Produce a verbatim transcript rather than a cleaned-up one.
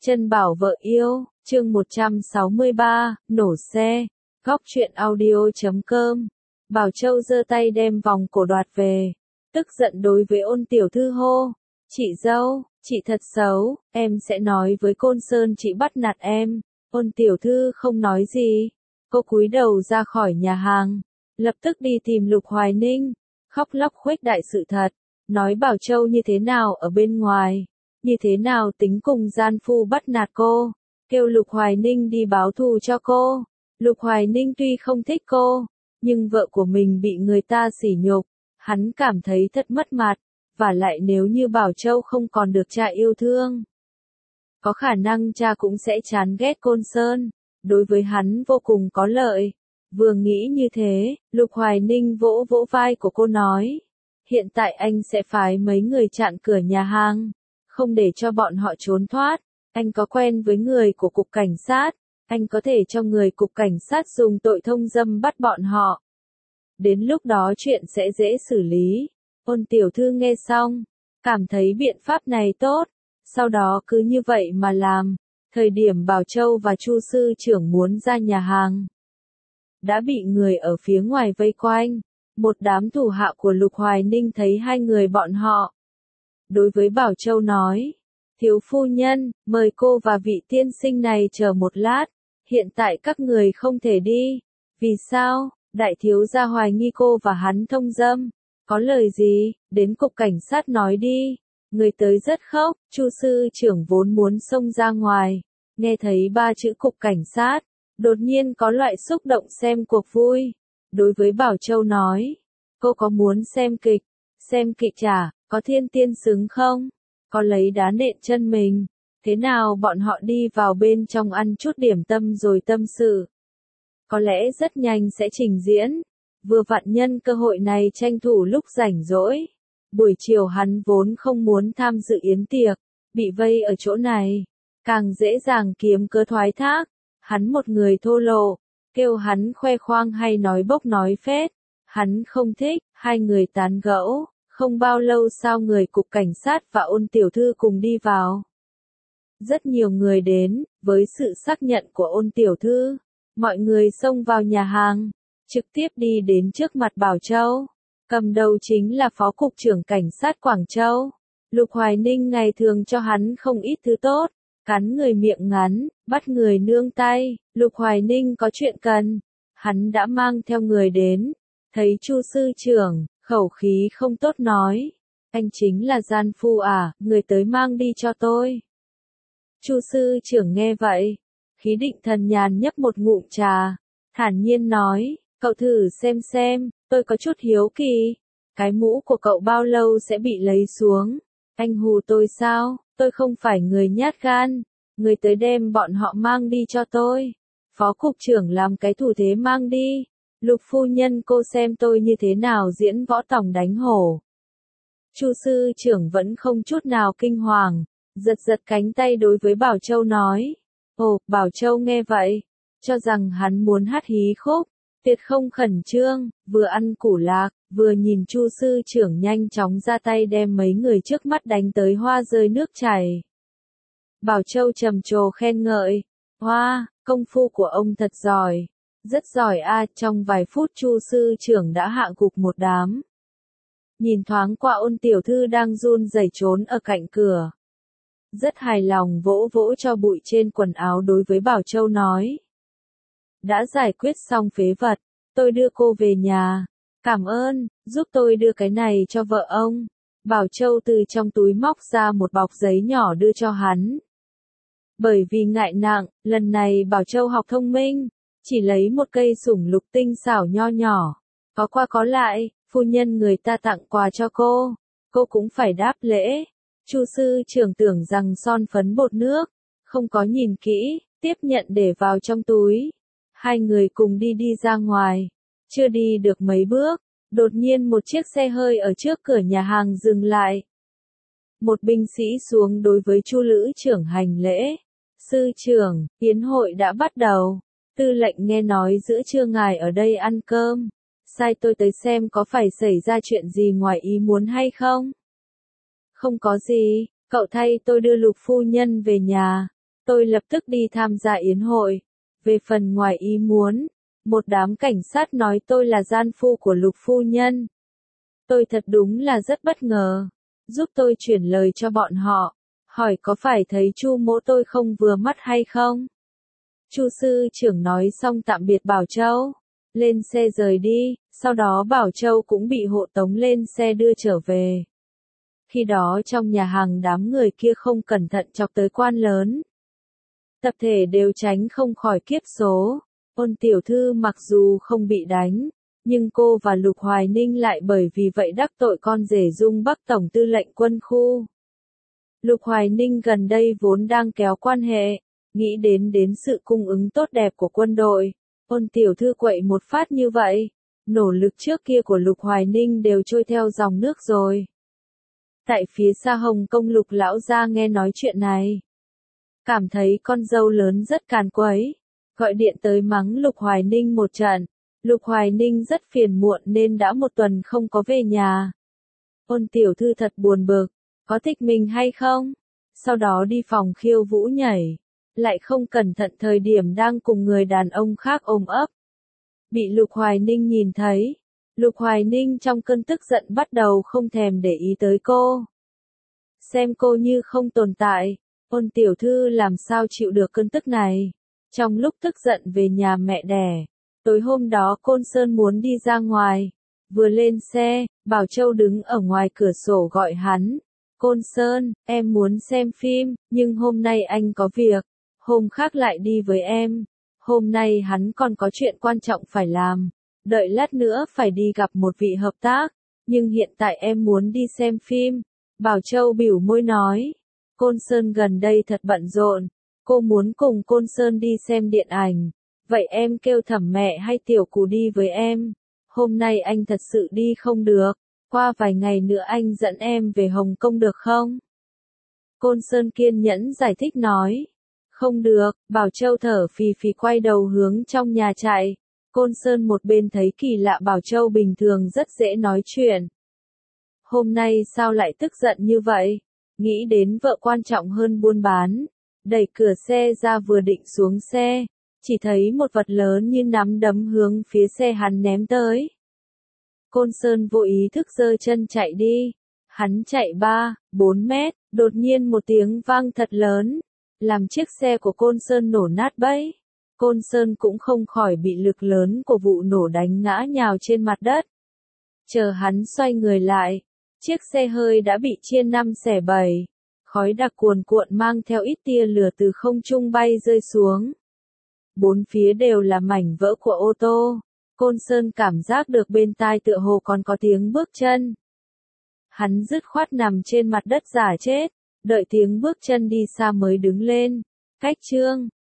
Chân bảo vợ yêu, chương một trăm sáu mươi ba, nổ xe. Góc truyện audio chấm com. Bảo Châu giơ tay đem vòng cổ đoạt về, tức giận đối với Ôn tiểu thư hô, "Chị dâu, chị thật xấu, em sẽ nói với Côn Sơn chị bắt nạt em." Ôn tiểu thư không nói gì, cô cúi đầu ra khỏi nhà hàng, lập tức đi tìm Lục Hoài Ninh, khóc lóc khuếch đại sự thật, nói Bảo Châu như thế nào ở bên ngoài, như thế nào tính cùng gian phu bắt nạt cô, kêu Lục Hoài Ninh đi báo thù cho cô. Lục Hoài Ninh tuy không thích cô, nhưng vợ của mình bị người ta sỉ nhục, hắn cảm thấy thật mất mặt, và lại nếu như Bảo Châu không còn được cha yêu thương, có khả năng cha cũng sẽ chán ghét Côn Sơn, đối với hắn vô cùng có lợi. Vừa nghĩ như thế, Lục Hoài Ninh vỗ vỗ vai của cô nói, hiện tại anh sẽ phái mấy người chặn cửa nhà hàng, không để cho bọn họ trốn thoát. Anh có quen với người của cục cảnh sát, anh có thể cho người cục cảnh sát dùng tội thông dâm bắt bọn họ. Đến lúc đó chuyện sẽ dễ xử lý. Ôn tiểu thư nghe xong, cảm thấy biện pháp này tốt, sau đó cứ như vậy mà làm. Thời điểm Bảo Châu và Chu sư trưởng muốn ra nhà hàng, đã bị người ở phía ngoài vây quanh. Một đám thủ hạ của Lục Hoài Ninh thấy hai người bọn họ, đối với Bảo Châu nói, thiếu phu nhân, mời cô và vị tiên sinh này chờ một lát, hiện tại các người không thể đi. Vì sao? Đại thiếu gia hoài nghi cô và hắn thông dâm. Có lời gì, đến cục cảnh sát nói đi. Người tới rất khóc, Chu sư trưởng vốn muốn xông ra ngoài, nghe thấy ba chữ cục cảnh sát, đột nhiên có loại xúc động xem cuộc vui. Đối với Bảo Châu nói, cô có muốn xem kịch, xem kịch chả, có thiên tiên xứng không? Có lấy đá nện chân mình, thế nào bọn họ đi vào bên trong ăn chút điểm tâm rồi tâm sự. Có lẽ rất nhanh sẽ trình diễn, vừa vặn nhân cơ hội này tranh thủ lúc rảnh rỗi. Buổi chiều hắn vốn không muốn tham dự yến tiệc, bị vây ở chỗ này, càng dễ dàng kiếm cớ thoái thác. Hắn một người thô lỗ, kêu hắn khoe khoang hay nói bốc nói phét, hắn không thích. Hai người tán gẫu. Không bao lâu sau người cục cảnh sát và Ôn tiểu thư cùng đi vào. Rất nhiều người đến, với sự xác nhận của Ôn tiểu thư, mọi người xông vào nhà hàng, trực tiếp đi đến trước mặt Bảo Châu. Cầm đầu chính là Phó Cục trưởng Cảnh sát Quảng Châu. Lục Hoài Ninh ngày thường cho hắn không ít thứ tốt, cắn người miệng ngắn, bắt người nương tay. Lục Hoài Ninh có chuyện cần, hắn đã mang theo người đến, thấy Chu sư trưởng, khẩu khí không tốt nói, anh chính là gian phu à, người tới mang đi cho tôi. Chu sư trưởng nghe vậy, khí định thần nhàn nhấp một ngụm trà, thản nhiên nói, cậu thử xem xem, tôi có chút hiếu kỳ, cái mũ của cậu bao lâu sẽ bị lấy xuống, anh hù tôi sao, tôi không phải người nhát gan, người tới đem bọn họ mang đi cho tôi. Phó cục trưởng làm cái thủ thế mang đi. Lục phu nhân cô xem tôi như thế nào diễn võ tòng đánh hổ. Chu sư trưởng vẫn không chút nào kinh hoàng, giật giật cánh tay đối với Bảo Châu nói. Ồ, Bảo Châu nghe vậy, cho rằng hắn muốn hát hí khúc, tuyệt không khẩn trương, vừa ăn củ lạc, vừa nhìn Chu sư trưởng nhanh chóng ra tay đem mấy người trước mắt đánh tới hoa rơi nước chảy. Bảo Châu trầm trồ khen ngợi, hoa, công phu của ông thật giỏi. Rất giỏi a, trong vài phút Chu sư trưởng đã hạ gục một đám. Nhìn thoáng qua Ôn tiểu thư đang run rẩy trốn ở cạnh cửa, rất hài lòng vỗ vỗ cho bụi trên quần áo đối với Bảo Châu nói. Đã giải quyết xong phế vật, tôi đưa cô về nhà. Cảm ơn, giúp tôi đưa cái này cho vợ ông. Bảo Châu từ trong túi móc ra một bọc giấy nhỏ đưa cho hắn. Bởi vì ngại nặng, lần này Bảo Châu học thông minh. Chỉ lấy một cây sủng lục tinh xảo nho nhỏ, có qua có lại, phu nhân người ta tặng quà cho cô, cô cũng phải đáp lễ. Chu sư trưởng tưởng rằng son phấn bột nước, không có nhìn kỹ, tiếp nhận để vào trong túi. Hai người cùng đi đi ra ngoài, chưa đi được mấy bước, đột nhiên một chiếc xe hơi ở trước cửa nhà hàng dừng lại. Một binh sĩ xuống đối với Chu lữ trưởng hành lễ. Sư trưởng, yến hội đã bắt đầu. Tư lệnh nghe nói giữa trưa ngài ở đây ăn cơm, sai tôi tới xem có phải xảy ra chuyện gì ngoài ý muốn hay không? Không có gì, cậu thay tôi đưa Lục phu nhân về nhà. tôi lập tức đi tham gia yến hội. Về phần ngoài ý muốn, một đám cảnh sát nói tôi là gian phu của Lục phu nhân. Tôi thật đúng là rất bất ngờ. Giúp tôi chuyển lời cho bọn họ, hỏi có phải thấy Chu mỗ tôi không vừa mắt hay không? Chu sư trưởng nói xong tạm biệt Bảo Châu, lên xe rời đi, sau đó Bảo Châu cũng bị hộ tống lên xe đưa trở về. Khi đó trong nhà hàng đám người kia không cẩn thận chọc tới quan lớn. Tập thể đều tránh không khỏi kiếp số. Ôn tiểu thư mặc dù không bị đánh, nhưng cô và Lục Hoài Ninh lại bởi vì vậy đắc tội con rể Dung Bắc Tổng tư lệnh quân khu. Lục Hoài Ninh gần đây vốn đang kéo quan hệ, nghĩ đến đến sự cung ứng tốt đẹp của quân đội. Ôn tiểu thư quậy một phát như vậy, nỗ lực trước kia của Lục Hoài Ninh đều trôi theo dòng nước rồi. Tại phía xa Hồng Kông Lục lão gia nghe nói chuyện này, cảm thấy con dâu lớn rất càn quấy, gọi điện tới mắng Lục Hoài Ninh một trận. Lục Hoài Ninh rất phiền muộn nên đã một tuần không có về nhà. Ôn tiểu thư thật buồn bực, có thích mình hay không? Sau đó đi phòng khiêu vũ nhảy, lại không cẩn thận thời điểm đang cùng người đàn ông khác ôm ấp. Bị Lục Hoài Ninh nhìn thấy, Lục Hoài Ninh trong cơn tức giận bắt đầu không thèm để ý tới cô. Xem cô như không tồn tại, ôn tiểu thư làm sao chịu được cơn tức này. Trong lúc tức giận về nhà mẹ đẻ, tối hôm đó Côn Sơn muốn đi ra ngoài. Vừa lên xe, Bảo Châu đứng ở ngoài cửa sổ gọi hắn. Côn Sơn, em muốn xem phim, nhưng hôm nay anh có việc, hôm khác lại đi với em. Hôm nay hắn còn có chuyện quan trọng phải làm, đợi lát nữa phải đi gặp một vị hợp tác, nhưng hiện tại em muốn đi xem phim. Bảo Châu bĩu môi nói, Côn Sơn gần đây thật bận rộn, cô muốn cùng Côn Sơn đi xem điện ảnh, vậy em kêu Thẩm mẹ hay Tiểu Cù đi với em. Hôm nay anh thật sự đi không được, qua vài ngày nữa anh dẫn em về Hồng Kông được không? Côn Sơn kiên nhẫn giải thích nói. Không được, Bảo Châu thở phì phì quay đầu hướng trong nhà chạy. Côn Sơn một bên thấy kỳ lạ Bảo Châu bình thường rất dễ nói chuyện. Hôm nay sao lại tức giận như vậy? Nghĩ đến vợ quan trọng hơn buôn bán. Đẩy cửa xe ra vừa định xuống xe, chỉ thấy một vật lớn như nắm đấm hướng phía xe hắn ném tới. Côn Sơn vô ý thức giơ chân chạy đi. Hắn chạy ba, bốn mét, đột nhiên một tiếng vang thật lớn, làm chiếc xe của Côn Sơn nổ nát bấy. Côn Sơn cũng không khỏi bị lực lớn của vụ nổ đánh ngã nhào trên mặt đất. Chờ hắn xoay người lại, chiếc xe hơi đã bị chia năm xẻ bảy. Khói đặc cuồn cuộn mang theo ít tia lửa từ không trung bay rơi xuống. Bốn phía đều là mảnh vỡ của ô tô. Côn Sơn cảm giác được bên tai tựa hồ còn có tiếng bước chân. Hắn dứt khoát nằm trên mặt đất giả chết, đợi tiếng bước chân đi xa mới đứng lên. Cách chương